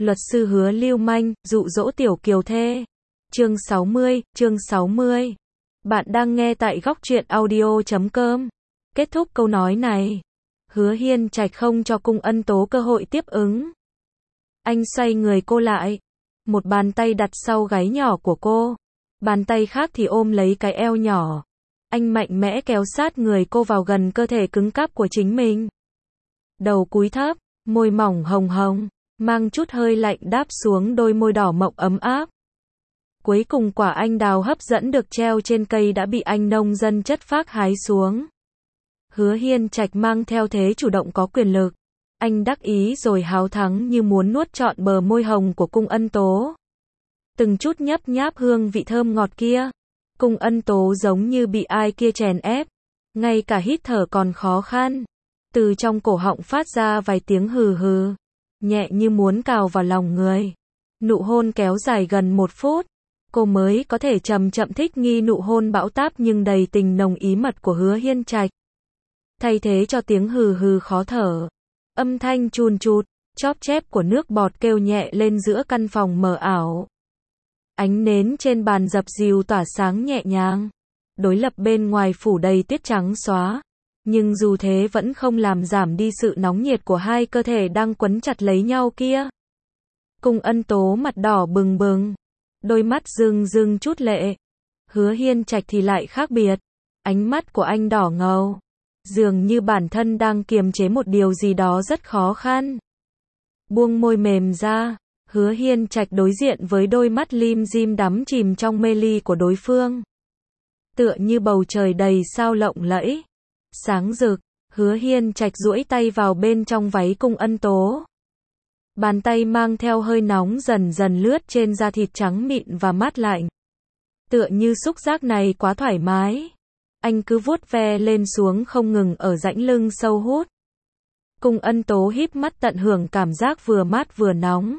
Luật sư hứa lưu manh, dụ dỗ tiểu kiều thê. Chương 60. Bạn đang nghe tại góc truyện audio.com. Kết thúc câu nói này, Hứa Hiên Trạch không cho Cung Ân Tố cơ hội tiếp ứng. Anh xoay người cô lại, một bàn tay đặt sau gáy nhỏ của cô, bàn tay khác thì ôm lấy cái eo nhỏ. Anh mạnh mẽ kéo sát người cô vào gần cơ thể cứng cáp của chính mình. Đầu cúi thấp, môi mỏng hồng hồng, mang chút hơi lạnh đáp xuống đôi môi đỏ mọng ấm áp. Cuối cùng quả anh đào hấp dẫn được treo trên cây đã bị anh nông dân chất phác hái xuống. Hứa Hiên Trạch mang theo thế chủ động có quyền lực. Anh đắc ý rồi háo thắng như muốn nuốt trọn bờ môi hồng của Cung Ân Tố. Từng chút nhấp nháp hương vị thơm ngọt kia. Cung Ân Tố giống như bị ai kia chèn ép. Ngay cả hít thở còn khó khăn. Từ trong cổ họng phát ra vài tiếng hừ hừ. Nhẹ như muốn cào vào lòng người. Nụ hôn kéo dài gần 1 phút. Cô mới có thể chậm chậm thích nghi nụ hôn bão táp nhưng đầy tình nồng ý mật của Hứa Hiên Trạch. Thay thế cho tiếng hừ hừ khó thở, âm thanh chun chụt, chóp chép của nước bọt kêu nhẹ lên giữa căn phòng mờ ảo. Ánh nến trên bàn dập dìu tỏa sáng nhẹ nhàng. Đối lập bên ngoài phủ đầy tuyết trắng xóa. Nhưng dù thế vẫn không làm giảm đi sự nóng nhiệt của hai cơ thể đang quấn chặt lấy nhau kia. Cung Ân Tố mặt đỏ bừng bừng, đôi mắt rưng rưng chút lệ. Hứa Hiên Trạch thì lại khác biệt. Ánh mắt của anh đỏ ngầu, dường như bản thân đang kiềm chế một điều gì đó rất khó khăn. Buông môi mềm ra, Hứa Hiên Trạch đối diện với đôi mắt lim dim đắm chìm trong mê ly của đối phương. Tựa như bầu trời đầy sao lộng lẫy, sáng rực. Hứa Hiên Trạch duỗi tay vào bên trong váy Cung Ân Tố. Bàn tay mang theo hơi nóng dần dần lướt trên da thịt trắng mịn và mát lạnh. Tựa như xúc giác này quá thoải mái. Anh cứ vuốt ve lên xuống không ngừng ở rãnh lưng sâu hút. Cung Ân Tố híp mắt tận hưởng cảm giác vừa mát vừa nóng.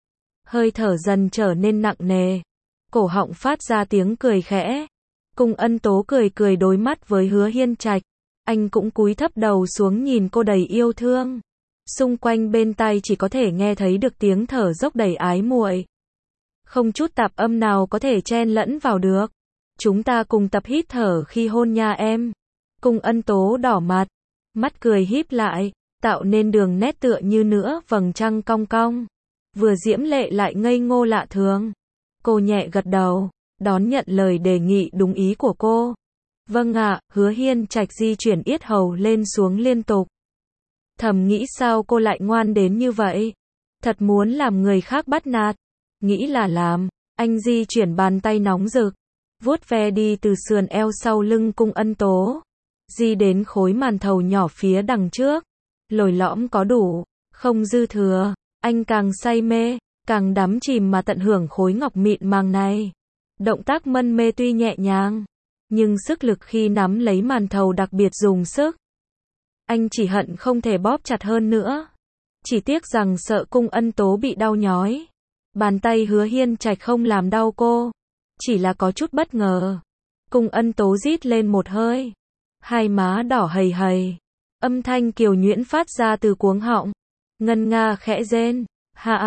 Hơi thở dần trở nên nặng nề. Cổ họng phát ra tiếng cười khẽ. Cung Ân Tố cười cười đối mắt với Hứa Hiên Trạch. Anh cũng cúi thấp đầu xuống nhìn cô đầy yêu thương. Xung quanh bên tai chỉ có thể nghe thấy được tiếng thở dốc đầy ái muội. Không chút tạp âm nào có thể chen lẫn vào được. Chúng ta cùng tập hít thở khi hôn nha em. Cung Ân Tố đỏ mặt, mắt cười híp lại, tạo nên đường nét tựa như nữa vầng trăng cong cong. Vừa diễm lệ lại ngây ngô lạ thường. Cô nhẹ gật đầu, đón nhận lời đề nghị đúng ý của cô. Vâng ạ, Hứa Hiên Trạch di chuyển yết hầu lên xuống liên tục. Thầm nghĩ sao cô lại ngoan đến như vậy? Thật muốn làm người khác bắt nạt. Nghĩ là làm, anh di chuyển bàn tay nóng rực, vuốt ve đi từ sườn eo sau lưng Cung Ân Tố, di đến khối màn thầu nhỏ phía đằng trước. Lồi lõm có đủ, không dư thừa. Anh càng say mê, càng đắm chìm mà tận hưởng khối ngọc mịn màng này. Động tác mân mê tuy nhẹ nhàng, nhưng sức lực khi nắm lấy màn thầu đặc biệt dùng sức. Anh chỉ hận không thể bóp chặt hơn nữa. Chỉ tiếc rằng sợ Cung Ân Tố bị đau nhói. Bàn tay Hứa Hiên Trạch không làm đau cô, chỉ là có chút bất ngờ. Cung Ân Tố rít lên một hơi, hai má đỏ hầy hầy, âm thanh kiều nhuyễn phát ra từ cuống họng, ngân nga khẽ rên, ha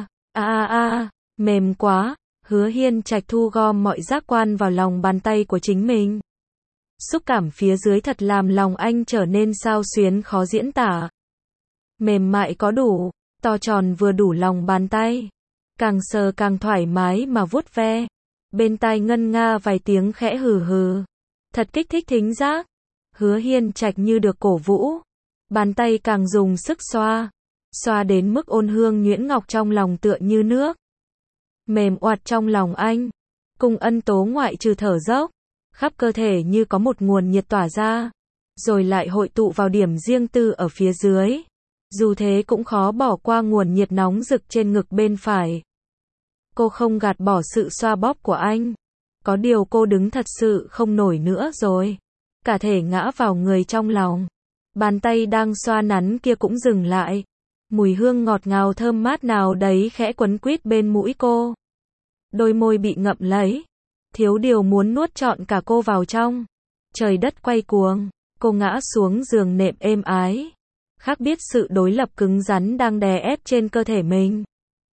a, mềm quá. Hứa Hiên Trạch thu gom mọi giác quan vào lòng bàn tay của chính mình. Xúc cảm phía dưới thật làm lòng anh trở nên xao xuyến khó diễn tả. Mềm mại có đủ, to tròn vừa đủ lòng bàn tay. Càng sờ càng thoải mái mà vuốt ve. Bên tai ngân nga vài tiếng khẽ hừ hừ. Thật kích thích thính giác. Hứa Hiên Trạch như được cổ vũ. Bàn tay càng dùng sức xoa. Xoa đến mức ôn hương nhuyễn ngọc trong lòng tựa như nước. Mềm oạt trong lòng anh. Cung Ân Tố ngoại trừ thở dốc, khắp cơ thể như có một nguồn nhiệt tỏa ra. Rồi lại hội tụ vào điểm riêng tư ở phía dưới. Dù thế cũng khó bỏ qua nguồn nhiệt nóng rực trên ngực bên phải. Cô không gạt bỏ sự xoa bóp của anh. Có điều cô đứng thật sự không nổi nữa rồi. Cả thể ngã vào người trong lòng. Bàn tay đang xoa nắn kia cũng dừng lại. Mùi hương ngọt ngào thơm mát nào đấy khẽ quấn quýt bên mũi cô. Đôi môi bị ngậm lấy. Thiếu điều muốn nuốt trọn cả cô vào trong. Trời đất quay cuồng. Cô ngã xuống giường nệm êm ái. Khác biết sự đối lập cứng rắn đang đè ép trên cơ thể mình.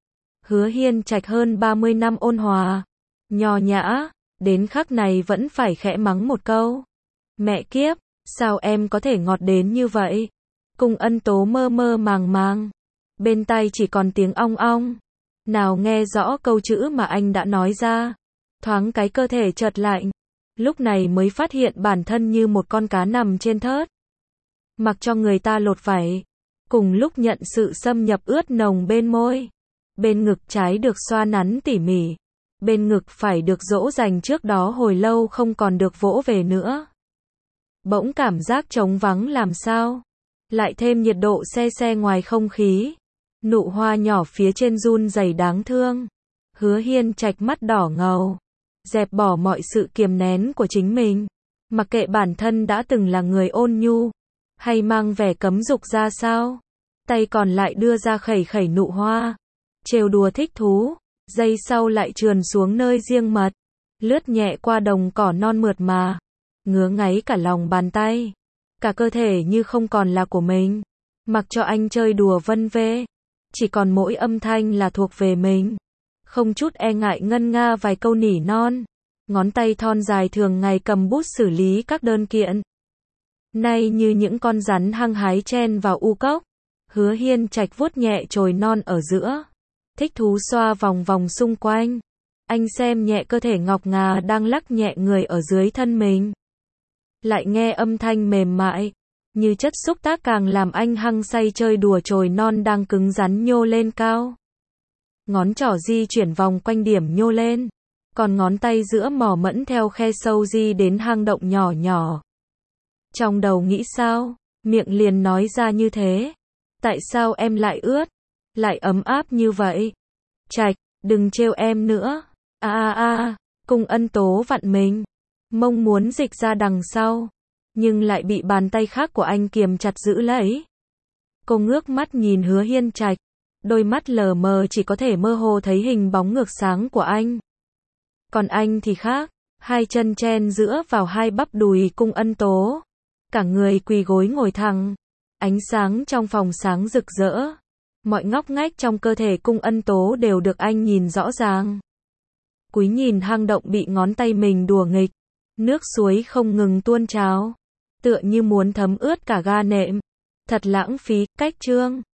Hứa Hiên Trạch hơn 30 năm ôn hòa, nho nhã, đến khắc này vẫn phải khẽ mắng một câu. Mẹ kiếp, sao em có thể ngọt đến như vậy? Cung Ân Tố mơ mơ màng màng, bên tai chỉ còn tiếng ong ong, nào nghe rõ câu chữ mà anh đã nói ra. Thoáng cái cơ thể chợt lạnh, lúc này mới phát hiện bản thân như một con cá nằm trên thớt, mặc cho người ta lột vảy, cùng lúc nhận sự xâm nhập ướt nồng bên môi. Bên ngực trái được xoa nắn tỉ mỉ, bên ngực phải được dỗ dành trước đó hồi lâu không còn được vỗ về nữa. Bỗng cảm giác trống vắng làm sao, lại thêm nhiệt độ se se ngoài không khí, nụ hoa nhỏ phía trên run rẩy đáng thương. Hứa Hiên Trạch mắt đỏ ngầu, dẹp bỏ mọi sự kiềm nén của chính mình, mặc kệ bản thân đã từng là người ôn nhu, hay mang vẻ cấm dục ra sao, tay còn lại đưa ra khẩy khẩy nụ hoa, trêu đùa thích thú, giây sau lại trườn xuống nơi riêng mật, lướt nhẹ qua đồng cỏ non mượt mà, ngứa ngáy cả lòng bàn tay, cả cơ thể như không còn là của mình, mặc cho anh chơi đùa vân vê, chỉ còn mỗi âm thanh là thuộc về mình, không chút e ngại ngân nga vài câu nỉ non, ngón tay thon dài thường ngày cầm bút xử lý các đơn kiện. Nay như những con rắn hăng hái chen vào u cốc, Hứa Hiên Trạch vuốt nhẹ chồi non ở giữa, thích thú xoa vòng vòng xung quanh. Anh xem nhẹ cơ thể ngọc ngà đang lắc nhẹ người ở dưới thân mình, lại nghe âm thanh mềm mại, như chất xúc tác càng làm anh hăng say chơi đùa chồi non đang cứng rắn nhô lên cao. Ngón trỏ di chuyển vòng quanh điểm nhô lên, còn ngón tay giữa mỏ mẫn theo khe sâu di đến hang động nhỏ nhỏ. Trong đầu nghĩ sao, miệng liền nói ra như thế. Tại sao em lại ướt, lại ấm áp như vậy? Trạch, đừng trêu em nữa. Cung Ân Tố vặn mình, mong muốn dịch ra đằng sau, nhưng lại bị bàn tay khác của anh kiềm chặt giữ lấy. Cô ngước mắt nhìn Hứa Hiên Trạch, đôi mắt lờ mờ chỉ có thể mơ hồ thấy hình bóng ngược sáng của anh. Còn anh thì khác, hai chân chen giữa vào hai bắp đùi Cung Ân Tố, cả người quỳ gối ngồi thẳng, ánh sáng trong phòng sáng rực rỡ, mọi ngóc ngách trong cơ thể Cung Ân Tố đều được anh nhìn rõ ràng. Cúi nhìn hang động bị ngón tay mình đùa nghịch, nước suối không ngừng tuôn trào, tựa như muốn thấm ướt cả ga nệm. Thật lãng phí, cách chương.